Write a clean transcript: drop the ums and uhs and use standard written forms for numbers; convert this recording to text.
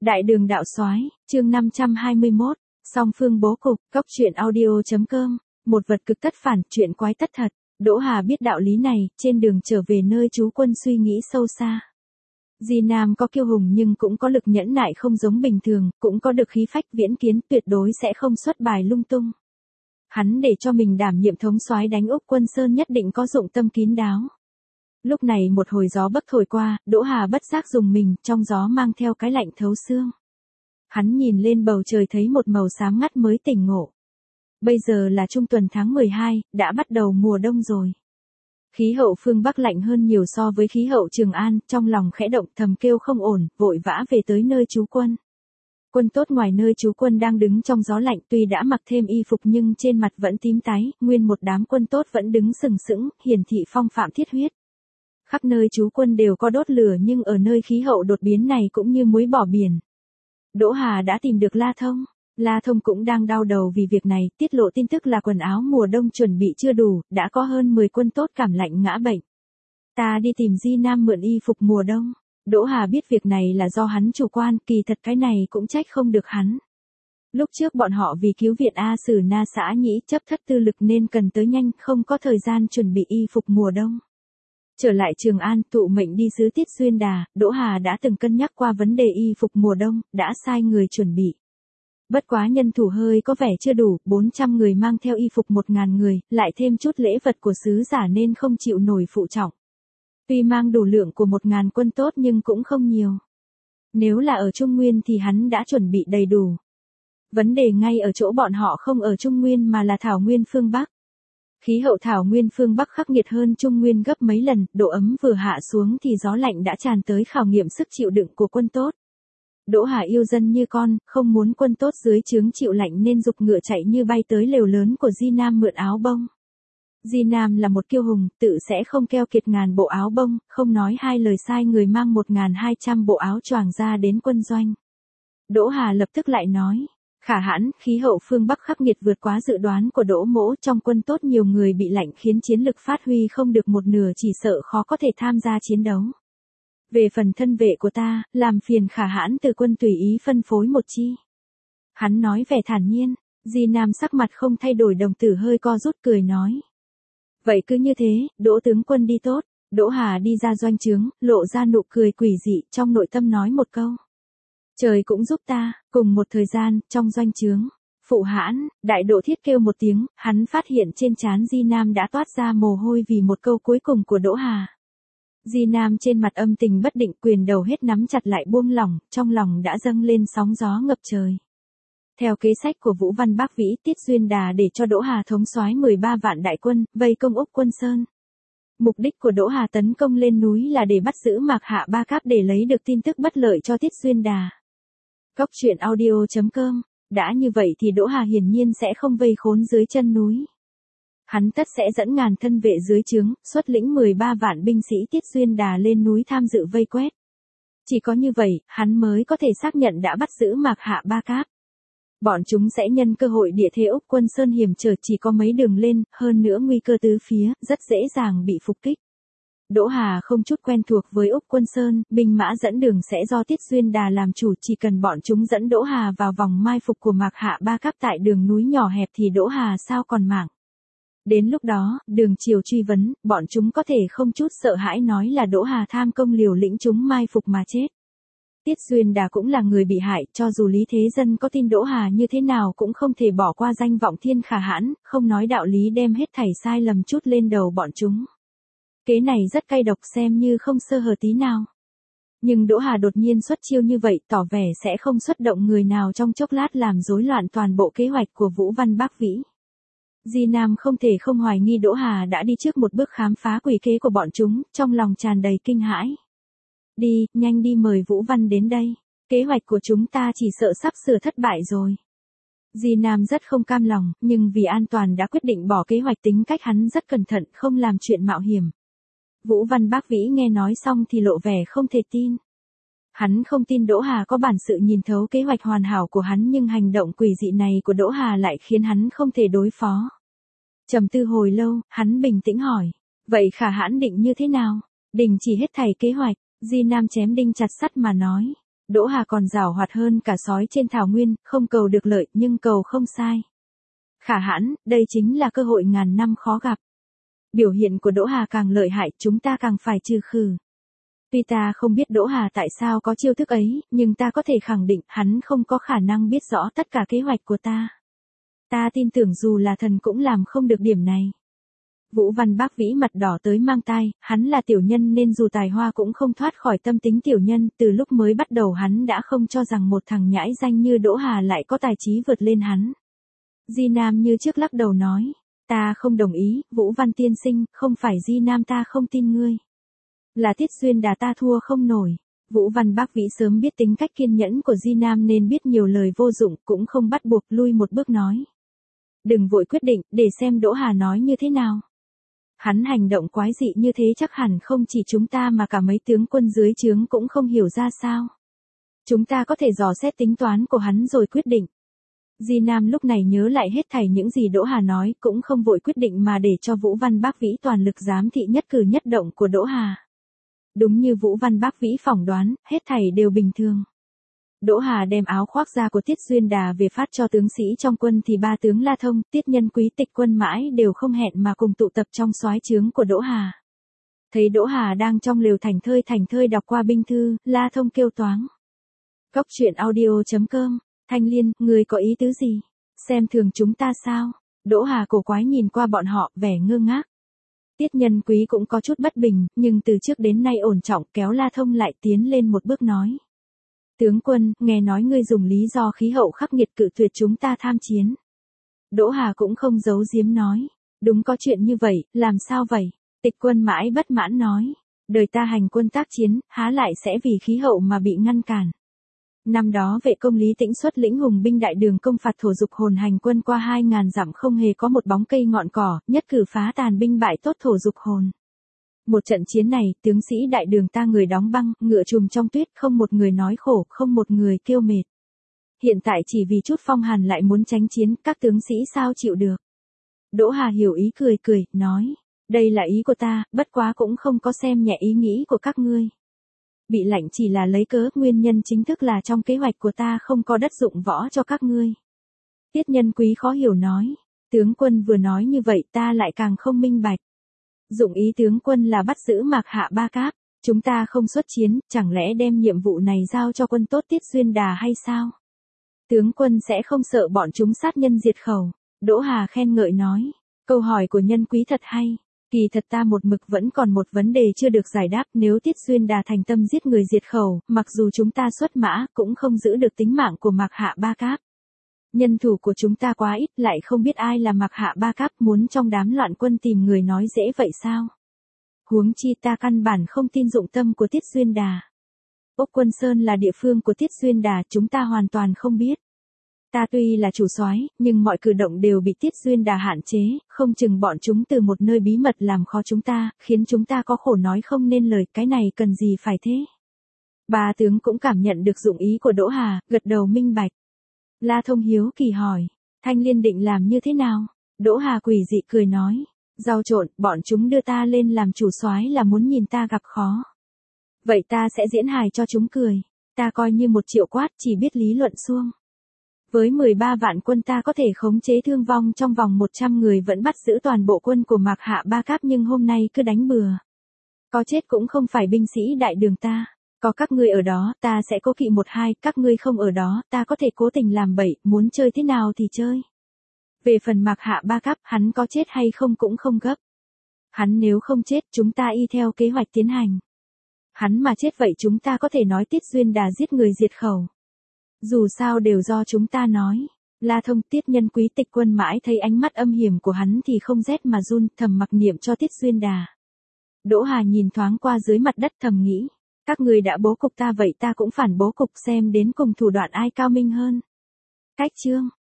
Đại đường đạo soái, chương 521, song phương bố cục, góc truyện audio.com, một vật cực tất phản, chuyện quái tất thật. Đỗ Hà biết đạo lý này, trên đường trở về nơi trú quân suy nghĩ sâu xa. Di Nam có kiêu hùng nhưng cũng có lực nhẫn nại không giống bình thường, cũng có được khí phách viễn kiến, tuyệt đối sẽ không xuất bài lung tung. Hắn để cho mình đảm nhiệm thống soái đánh Úc Quân Sơn nhất định có dụng tâm kín đáo. Lúc này một hồi gió bấc thổi qua, Đỗ Hà bất giác dùng mình, trong gió mang theo cái lạnh thấu xương. Hắn nhìn lên bầu trời thấy một màu xám ngắt mới tỉnh ngộ. Bây giờ là trung tuần tháng 12, đã bắt đầu mùa đông rồi. Khí hậu phương Bắc lạnh hơn nhiều so với khí hậu Trường An, trong lòng khẽ động thầm kêu không ổn, vội vã về tới nơi trú quân. Quân tốt ngoài nơi trú quân đang đứng trong gió lạnh, tuy đã mặc thêm y phục nhưng trên mặt vẫn tím tái, nguyên một đám quân tốt vẫn đứng sừng sững, hiển thị phong phạm thiết huyết. Khắp nơi trú quân đều có đốt lửa nhưng ở nơi khí hậu đột biến này cũng như muối bỏ biển. Đỗ Hà đã tìm được La Thông. La Thông cũng đang đau đầu vì việc này, tiết lộ tin tức là quần áo mùa đông chuẩn bị chưa đủ, đã có hơn 10 quân tốt cảm lạnh ngã bệnh. Ta đi tìm Di Nam mượn y phục mùa đông. Đỗ Hà biết việc này là do hắn chủ quan, kỳ thật cái này cũng trách không được hắn. Lúc trước bọn họ vì cứu viện A Sử Na xã Nhĩ chấp thất tư lực nên cần tới nhanh, không có thời gian chuẩn bị y phục mùa đông. Trở lại Trường An, tụ mệnh đi sứ Tiết Xuyên Đà, Đỗ Hà đã từng cân nhắc qua vấn đề y phục mùa đông, đã sai người chuẩn bị. Bất quá nhân thủ hơi có vẻ chưa đủ, 400 người mang theo y phục 1000 người, lại thêm chút lễ vật của sứ giả nên không chịu nổi phụ trọng. Tuy mang đủ lượng của 1000 quân tốt nhưng cũng không nhiều. Nếu là ở Trung Nguyên thì hắn đã chuẩn bị đầy đủ. Vấn đề ngay ở chỗ bọn họ không ở Trung Nguyên mà là Thảo Nguyên phương Bắc. Khí hậu Thảo Nguyên phương Bắc khắc nghiệt hơn Trung Nguyên gấp mấy lần, độ ấm vừa hạ xuống thì gió lạnh đã tràn tới khảo nghiệm sức chịu đựng của quân tốt. Đỗ Hà yêu dân như con, không muốn quân tốt dưới trướng chịu lạnh nên giục ngựa chạy như bay tới lều lớn của Di Nam mượn áo bông. Di Nam là một kiêu hùng, tự sẽ không keo kiệt ngàn bộ áo bông, không nói hai lời sai người mang 1200 bộ áo choàng ra đến quân doanh. Đỗ Hà lập tức lại nói, khả hãn, khí hậu phương Bắc khắc nghiệt vượt quá dự đoán của Đỗ Mỗ, trong quân tốt nhiều người bị lạnh khiến chiến lực phát huy không được một nửa, chỉ sợ khó có thể tham gia chiến đấu. Về phần thân vệ của ta, làm phiền khả hãn từ quân tùy ý phân phối một chi. Hắn nói vẻ thản nhiên, Di Nam sắc mặt không thay đổi, đồng tử hơi co rút cười nói. Vậy cứ như thế, Đỗ tướng quân đi tốt. Đỗ Hà đi ra doanh trướng, lộ ra nụ cười quỷ dị, trong nội tâm nói một câu. Trời cũng giúp ta. Cùng một thời gian, trong doanh trướng, phụ hãn, Đại Độ Thiết kêu một tiếng, hắn phát hiện trên trán Di Nam đã toát ra mồ hôi vì một câu cuối cùng của Đỗ Hà. Di Nam trên mặt âm tình bất định, quyền đầu hết nắm chặt lại buông lỏng, trong lòng đã dâng lên sóng gió ngập trời. Theo kế sách của Vũ Văn Bác Vĩ, Tiết Xuyên Đà để cho Đỗ Hà thống soái 13 vạn đại quân, vây công Úc Quân Sơn. Mục đích của Đỗ Hà tấn công lên núi là để bắt giữ Mạc Hạ Ba Cáp để lấy được tin tức bất lợi cho Tiết Xuyên Đà. Góc truyện audio.com, đã như vậy thì Đỗ Hà hiển nhiên sẽ không vây khốn dưới chân núi. Hắn tất sẽ dẫn ngàn thân vệ dưới trướng, xuất lĩnh 13 vạn binh sĩ Tiết Xuyên Đà lên núi tham dự vây quét. Chỉ có như vậy, hắn mới có thể xác nhận đã bắt giữ Mạc Hạ Ba Cáp. Bọn chúng sẽ nhân cơ hội địa thế Úc Quân Sơn hiểm trở, chỉ có mấy đường lên, hơn nữa nguy cơ tứ phía, rất dễ dàng bị phục kích. Đỗ Hà không chút quen thuộc với Úc Quân Sơn, binh mã dẫn đường sẽ do Tiết Xuyên Đà làm chủ, chỉ cần bọn chúng dẫn Đỗ Hà vào vòng mai phục của Mạc Hạ Ba Cáp tại đường núi nhỏ hẹp thì Đỗ Hà sao còn mảng. Đến lúc đó, đường chiều truy vấn, bọn chúng có thể không chút sợ hãi nói là Đỗ Hà tham công liều lĩnh chúng mai phục mà chết. Tiết Xuyên Đà cũng là người bị hại, cho dù Lý Thế Dân có tin Đỗ Hà như thế nào cũng không thể bỏ qua danh vọng thiên khả hãn, không nói đạo lý đem hết thảy sai lầm chút lên đầu bọn chúng. Kế này rất cay độc, xem như không sơ hở tí nào. Nhưng Đỗ Hà đột nhiên xuất chiêu như vậy, tỏ vẻ sẽ không xuất động người nào trong chốc lát làm rối loạn toàn bộ kế hoạch của Vũ Văn Bác Vĩ. Di Nam không thể không hoài nghi Đỗ Hà đã đi trước một bước khám phá quỷ kế của bọn chúng, trong lòng tràn đầy kinh hãi. Đi, nhanh đi mời Vũ Văn đến đây. Kế hoạch của chúng ta chỉ sợ sắp sửa thất bại rồi. Di Nam rất không cam lòng, nhưng vì an toàn đã quyết định bỏ kế hoạch, tính cách hắn rất cẩn thận, không làm chuyện mạo hiểm. Vũ Văn Bác Vĩ nghe nói xong thì lộ vẻ không thể tin. Hắn không tin Đỗ Hà có bản sự nhìn thấu kế hoạch hoàn hảo của hắn, nhưng hành động quỷ dị này của Đỗ Hà lại khiến hắn không thể đối phó. Trầm tư hồi lâu, hắn bình tĩnh hỏi, vậy khả hãn định như thế nào? Đình chỉ hết thảy kế hoạch. Di Nam chém đinh chặt sắt mà nói, Đỗ Hà còn giàu hoạt hơn cả sói trên thảo nguyên, không cầu được lợi nhưng cầu không sai. Khả hãn, đây chính là cơ hội ngàn năm khó gặp. Biểu hiện của Đỗ Hà càng lợi hại, chúng ta càng phải trừ khử. Tuy ta không biết Đỗ Hà tại sao có chiêu thức ấy, nhưng ta có thể khẳng định hắn không có khả năng biết rõ tất cả kế hoạch của ta. Ta tin tưởng dù là thần cũng làm không được điểm này. Vũ Văn Bác Vĩ mặt đỏ tới mang tai, hắn là tiểu nhân nên dù tài hoa cũng không thoát khỏi tâm tính tiểu nhân, từ lúc mới bắt đầu hắn đã không cho rằng một thằng nhãi danh như Đỗ Hà lại có tài trí vượt lên hắn. Di Nam như trước lắc đầu nói, ta không đồng ý, Vũ Văn tiên sinh, không phải Di Nam ta không tin ngươi. Là Tiết Xuyên Đà ta thua không nổi. Vũ Văn Bác Vĩ sớm biết tính cách kiên nhẫn của Di Nam nên biết nhiều lời vô dụng, cũng không bắt buộc, lui một bước nói. Đừng vội quyết định, để xem Đỗ Hà nói như thế nào. Hắn hành động quái dị như thế chắc hẳn không chỉ chúng ta mà cả mấy tướng quân dưới trướng cũng không hiểu ra sao. Chúng ta có thể dò xét tính toán của hắn rồi quyết định. Di Nam lúc này nhớ lại hết thảy những gì Đỗ Hà nói, cũng không vội quyết định mà để cho Vũ Văn Bác Vĩ toàn lực giám thị nhất cử nhất động của Đỗ Hà. Đúng như Vũ Văn Bác Vĩ phỏng đoán, hết thảy đều bình thường. Đỗ Hà đem áo khoác da của Tiết Xuyên Đà về phát cho tướng sĩ trong quân thì ba tướng La Thông, Tiết Nhân Quý, Tịch Quân Mãi đều không hẹn mà cùng tụ tập trong soái trướng của Đỗ Hà. Thấy Đỗ Hà đang trong lều thành thơi đọc qua binh thư, La Thông kêu toáng. Cốc truyện audio.com, Thanh Liên, người có ý tứ gì? Xem thường chúng ta sao? Đỗ Hà cổ quái nhìn qua bọn họ, vẻ ngơ ngác. Tiết Nhân Quý cũng có chút bất bình, nhưng từ trước đến nay ổn trọng, kéo La Thông lại tiến lên một bước nói. Tướng quân, nghe nói ngươi dùng lý do khí hậu khắc nghiệt cự tuyệt chúng ta tham chiến. Đỗ Hà cũng không giấu giếm nói. Đúng có chuyện như vậy, làm sao vậy? Tịch Quân Mãi bất mãn nói. Đời ta hành quân tác chiến, há lại sẽ vì khí hậu mà bị ngăn cản. Năm đó vệ công Lý Tĩnh xuất lĩnh hùng binh đại đường công phạt thổ dục hồn hành quân qua 2.000 dặm không hề có một bóng cây ngọn cỏ, nhất cử phá tàn binh bại tốt thổ dục hồn. Một trận chiến này, tướng sĩ đại đường ta người đóng băng, ngựa trùm trong tuyết, không một người nói khổ, không một người kêu mệt. Hiện tại chỉ vì chút phong hàn lại muốn tránh chiến, các tướng sĩ sao chịu được. Đỗ Hà hiểu ý cười, nói, đây là ý của ta, bất quá cũng không có xem nhẹ ý nghĩ của các ngươi. Bị lạnh chỉ là lấy cớ, nguyên nhân chính thức là trong kế hoạch của ta không có đất dụng võ cho các ngươi. Tiết Nhân Quý khó hiểu nói, tướng quân vừa nói như vậy ta lại càng không minh bạch. Dụng ý tướng quân là bắt giữ Mạc Hạ Ba Cáp, chúng ta không xuất chiến, chẳng lẽ đem nhiệm vụ này giao cho quân tốt Tiết Xuyên Đà hay sao? Tướng quân sẽ không sợ bọn chúng sát nhân diệt khẩu. Đỗ Hà khen ngợi nói, câu hỏi của Nhân Quý thật hay. Kỳ thật ta một mực vẫn còn một vấn đề chưa được giải đáp, nếu Tiết Xuyên Đà thành tâm giết người diệt khẩu, mặc dù chúng ta xuất mã, cũng không giữ được tính mạng của Mạc Hạ Ba Cáp. Nhân thủ của chúng ta quá ít, lại không biết ai là Mạc Hạ Ba Cáp, muốn trong đám loạn quân tìm người nói dễ vậy sao? Huống chi ta căn bản không tin dụng tâm của Tiết Xuyên Đà. Ốc Quân Sơn là địa phương của Tiết Xuyên Đà, chúng ta hoàn toàn không biết. Ta tuy là chủ soái, nhưng mọi cử động đều bị Tiết Xuyên Đà hạn chế, không chừng bọn chúng từ một nơi bí mật làm khó chúng ta, khiến chúng ta có khổ nói không nên lời, cái này cần gì phải thế? Ba tướng cũng cảm nhận được dụng ý của Đỗ Hà, gật đầu minh bạch. La Thông hiếu kỳ hỏi, Thanh Liên định làm như thế nào? Đỗ Hà quỷ dị cười nói, rau trộn, bọn chúng đưa ta lên làm chủ soái là muốn nhìn ta gặp khó. Vậy ta sẽ diễn hài cho chúng cười, ta coi như 1 triệu quát chỉ biết lý luận suông. Với 13 vạn quân ta có thể khống chế thương vong trong vòng 100 người vẫn bắt giữ toàn bộ quân của Mạc Hạ Ba Cáp nhưng hôm nay cứ đánh bừa. Có chết cũng không phải binh sĩ đại đường ta. Có các ngươi ở đó, ta sẽ cố kỵ 1-2, các ngươi không ở đó, ta có thể cố tình làm bậy, muốn chơi thế nào thì chơi. Về phần Mạc Hạ Ba Cáp, hắn có chết hay không cũng không gấp. Hắn nếu không chết, chúng ta y theo kế hoạch tiến hành. Hắn mà chết vậy chúng ta có thể nói Tiết Xuyên Đà giết người diệt khẩu. Dù sao đều do chúng ta nói. La Thông, Tiết Nhân Quý, Tịch Quân Mãi thấy ánh mắt âm hiểm của hắn thì không rét mà run, thầm mặc niệm cho Tiết Xuyên Đà. Đỗ Hà nhìn thoáng qua dưới mặt đất thầm nghĩ. Các người đã bố cục ta vậy ta cũng phản bố cục xem đến cùng thủ đoạn ai cao minh hơn. Cách chương